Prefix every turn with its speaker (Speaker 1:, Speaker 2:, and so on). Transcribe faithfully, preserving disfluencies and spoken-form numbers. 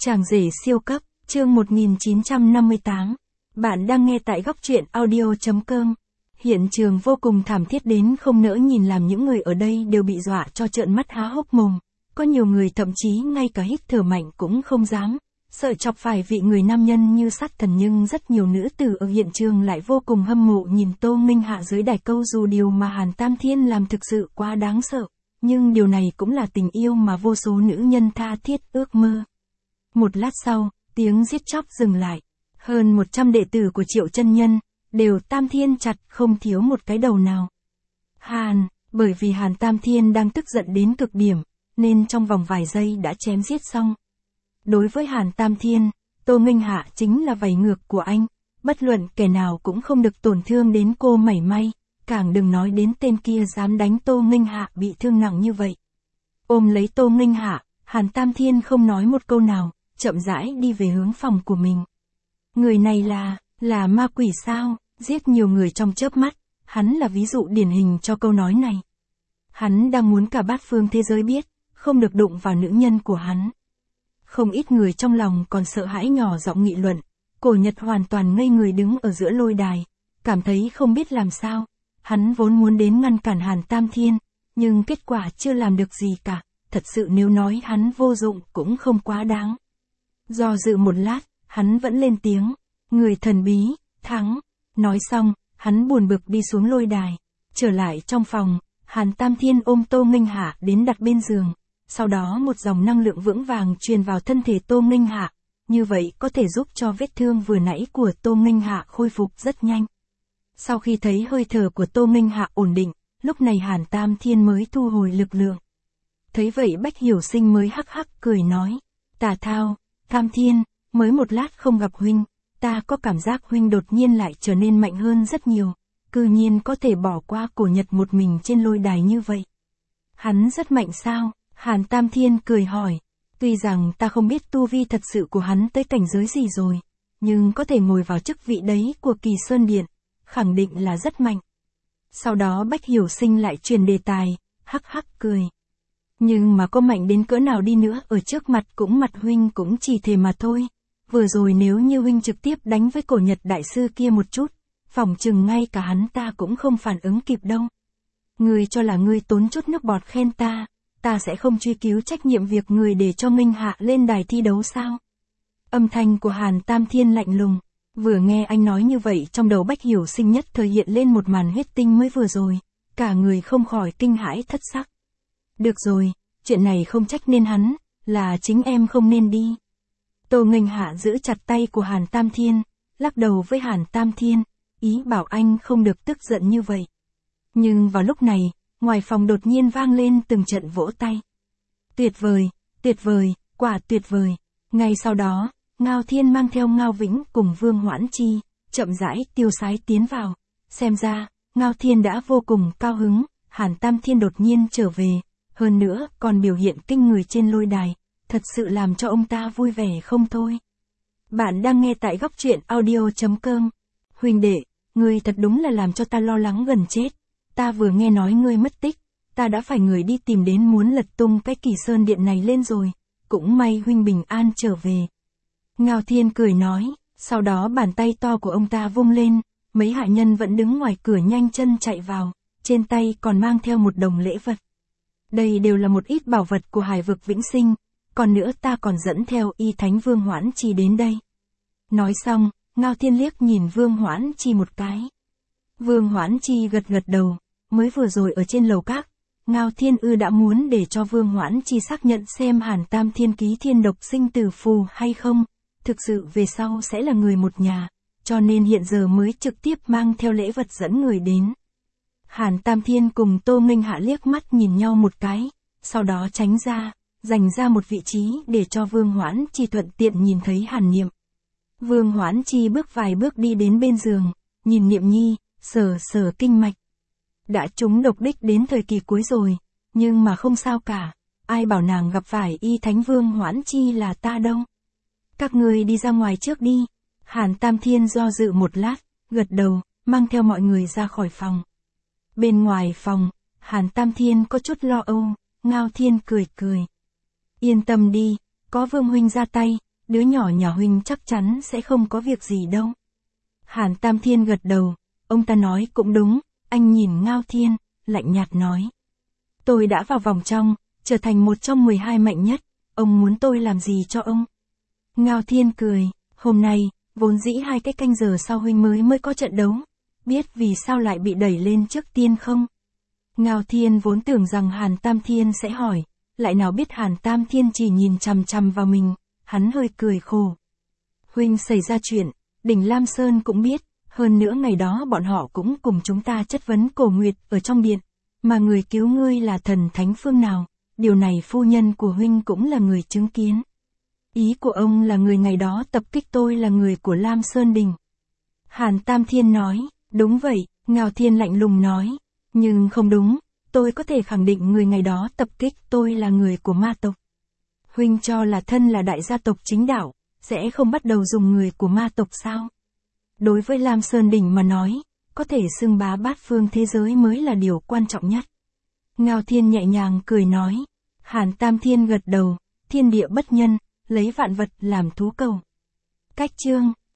Speaker 1: Chàng rể siêu cấp, chương một nghìn chín trăm năm mươi tám. Bạn đang nghe tại góc truyện audio.com. Hiện trường vô cùng thảm thiết đến không nỡ nhìn, làm những người ở đây đều bị dọa cho trợn mắt há hốc mồm. Có nhiều người thậm chí ngay cả hít thở mạnh cũng không dám, sợ chọc phải vị người nam nhân như sát thần. Nhưng rất nhiều nữ tử ở hiện trường lại vô cùng hâm mộ nhìn Tô Minh Hạ dưới đài câu. Dù điều mà Hàn Tam Thiên làm thực sự quá đáng sợ, nhưng điều này cũng là tình yêu mà vô số nữ nhân tha thiết ước mơ. Một lát sau, tiếng giết chóc dừng lại. Hơn một trăm đệ tử của Triệu chân nhân, đều Tam Thiên chặt không thiếu một cái đầu nào. Hàn, bởi vì Hàn Tam Thiên đang tức giận đến cực điểm, nên trong vòng vài giây đã chém giết xong. Đối với Hàn Tam Thiên, Tô Minh Hạ chính là vảy ngược của anh, bất luận kẻ nào cũng không được tổn thương đến cô mảy may, càng đừng nói đến tên kia dám đánh Tô Minh Hạ bị thương nặng như vậy. Ôm lấy Tô Minh Hạ, Hàn Tam Thiên không nói một câu nào, chậm rãi đi về hướng phòng của mình. Người này là, là ma quỷ sao, giết nhiều người trong chớp mắt, hắn là ví dụ điển hình cho câu nói này. Hắn đang muốn cả bát phương thế giới biết, không được đụng vào nữ nhân của hắn. Không ít người trong lòng còn sợ hãi nhỏ giọng nghị luận. Cổ Nhật hoàn toàn ngây người đứng ở giữa lôi đài, cảm thấy không biết làm sao. Hắn vốn muốn đến ngăn cản Hàn Tam Thiên, nhưng kết quả chưa làm được gì cả. Thật sự nếu nói hắn vô dụng cũng không quá đáng. Do dự một lát, hắn vẫn lên tiếng. Người thần bí, thắng. Nói xong, hắn buồn bực đi xuống lôi đài. Trở lại trong phòng, Hàn Tam Thiên ôm Tô Minh Hạ đến đặt bên giường. Sau đó một dòng năng lượng vững vàng truyền vào thân thể Tô Minh Hạ. Như vậy có thể giúp cho vết thương vừa nãy của Tô Minh Hạ khôi phục rất nhanh. Sau khi thấy hơi thở của Tô Minh Hạ ổn định, lúc này Hàn Tam Thiên mới thu hồi lực lượng. Thấy vậy Bách Hiểu Sinh mới hắc hắc cười nói. Tà thao, Tam Thiên, mới một lát không gặp huynh, ta có cảm giác huynh đột nhiên lại trở nên mạnh hơn rất nhiều, cư nhiên có thể bỏ qua Cổ Nhật một mình trên lôi đài như vậy. Hắn rất mạnh sao? Hàn Tam Thiên cười hỏi. Tuy rằng ta không biết tu vi thật sự của hắn tới cảnh giới gì rồi, nhưng có thể ngồi vào chức vị đấy của Kỳ Sơn Điện, khẳng định là rất mạnh. Sau đó Bách Hiểu Sinh lại truyền đề tài, hắc hắc cười. Nhưng mà có mạnh đến cỡ nào đi nữa ở trước mặt cũng mặt huynh cũng chỉ thề mà thôi. Vừa rồi nếu như huynh trực tiếp đánh với Cổ Nhật đại sư kia một chút, phỏng chừng ngay cả hắn ta cũng không phản ứng kịp đâu. Ngươi cho là ngươi tốn chút nước bọt khen ta, ta sẽ không truy cứu trách nhiệm việc người để cho Minh Hạ lên đài thi đấu sao? Âm thanh của Hàn Tam Thiên lạnh lùng. Vừa nghe anh nói như vậy trong đầu Bách Hiểu Sinh nhất thời hiện lên một màn huyết tinh mới vừa rồi, cả người không khỏi kinh hãi thất sắc. Được rồi, chuyện này không trách nên hắn, là chính em không nên đi. Tô Minh Hạ giữ chặt tay của Hàn Tam Thiên, lắc đầu với Hàn Tam Thiên, ý bảo anh không được tức giận như vậy. Nhưng vào lúc này, ngoài phòng đột nhiên vang lên từng trận vỗ tay. Tuyệt vời, tuyệt vời, quả tuyệt vời. Ngay sau đó, Ngao Thiên mang theo Ngao Vĩnh cùng Vương Hoãn Chi, chậm rãi tiêu sái tiến vào. Xem ra, Ngao Thiên đã vô cùng cao hứng, Hàn Tam Thiên đột nhiên trở về, hơn nữa còn biểu hiện kinh người trên lôi đài, thật sự làm cho ông ta vui vẻ không thôi. Bạn đang nghe tại góc truyện audio.com. Huynh đệ, ngươi thật đúng là làm cho ta lo lắng gần chết. Ta vừa nghe nói ngươi mất tích, ta đã phải người đi tìm đến muốn lật tung cái Kỳ Sơn Điện này lên rồi. Cũng may huynh bình an trở về. Ngao Thiên cười nói, sau đó bàn tay to của ông ta vung lên, mấy hạ nhân vẫn đứng ngoài cửa nhanh chân chạy vào, trên tay còn mang theo một đồng lễ vật. Đây đều là một ít bảo vật của Hải vực Vĩnh Sinh, còn nữa ta còn dẫn theo Y Thánh Vương Hoãn Chi đến đây. Nói xong, Ngao Thiên liếc nhìn Vương Hoãn Chi một cái. Vương Hoãn Chi gật gật đầu, mới vừa rồi ở trên lầu các, Ngao Thiên Ư đã muốn để cho Vương Hoãn Chi xác nhận xem Hàn Tam Thiên ký thiên độc sinh tử phù hay không, thực sự về sau sẽ là người một nhà, cho nên hiện giờ mới trực tiếp mang theo lễ vật dẫn người đến. Hàn Tam Thiên cùng Tô Minh Hạ liếc mắt nhìn nhau một cái, sau đó tránh ra, dành ra một vị trí để cho Vương Hoãn Chi thuận tiện nhìn thấy Hàn Niệm. Vương Hoãn Chi bước vài bước đi đến bên giường, nhìn Niệm Nhi, sờ sờ kinh mạch. Đã trúng độc đích đến thời kỳ cuối rồi, nhưng mà không sao cả, ai bảo nàng gặp phải Y Thánh Vương Hoãn Chi là ta đâu. Các người đi ra ngoài trước đi. Hàn Tam Thiên do dự một lát, gật đầu, mang theo mọi người ra khỏi phòng. Bên ngoài phòng, Hàn Tam Thiên có chút lo âu, Ngao Thiên cười cười. Yên tâm đi, có Vương huynh ra tay, đứa nhỏ nhà huynh chắc chắn sẽ không có việc gì đâu. Hàn Tam Thiên gật đầu, ông ta nói cũng đúng, anh nhìn Ngao Thiên, lạnh nhạt nói. Tôi đã vào vòng trong, trở thành một trong mười hai mạnh nhất, ông muốn tôi làm gì cho ông? Ngao Thiên cười, hôm nay, vốn dĩ hai cái canh giờ sau huynh mới mới có trận đấu, biết vì sao lại bị đẩy lên trước tiên không? Ngao Thiên vốn tưởng rằng Hàn Tam Thiên sẽ hỏi, lại nào biết Hàn Tam Thiên chỉ nhìn chằm chằm vào mình, hắn hơi cười khổ. Huynh xảy ra chuyện, đỉnh Lam Sơn cũng biết, hơn nữa ngày đó bọn họ cũng cùng chúng ta chất vấn Cổ Nguyệt ở trong điện, mà người cứu ngươi là thần thánh phương nào, điều này phu nhân của huynh cũng là người chứng kiến. Ý của ông là người ngày đó tập kích tôi là người của Lam Sơn Đình. Hàn Tam Thiên nói, đúng vậy, Ngao Thiên lạnh lùng nói, nhưng không đúng, tôi có thể khẳng định người ngày đó tập kích tôi là người của ma tộc. Huynh cho là thân là đại gia tộc chính đạo, sẽ không bắt đầu dùng người của ma tộc sao? Đối với Lam Sơn Đỉnh mà nói, có thể xưng bá bát phương thế giới mới là điều quan trọng nhất. Ngao Thiên nhẹ nhàng cười nói, Hàn Tam Thiên gật đầu, thiên địa bất nhân, lấy vạn vật làm thú cầu. Cách chương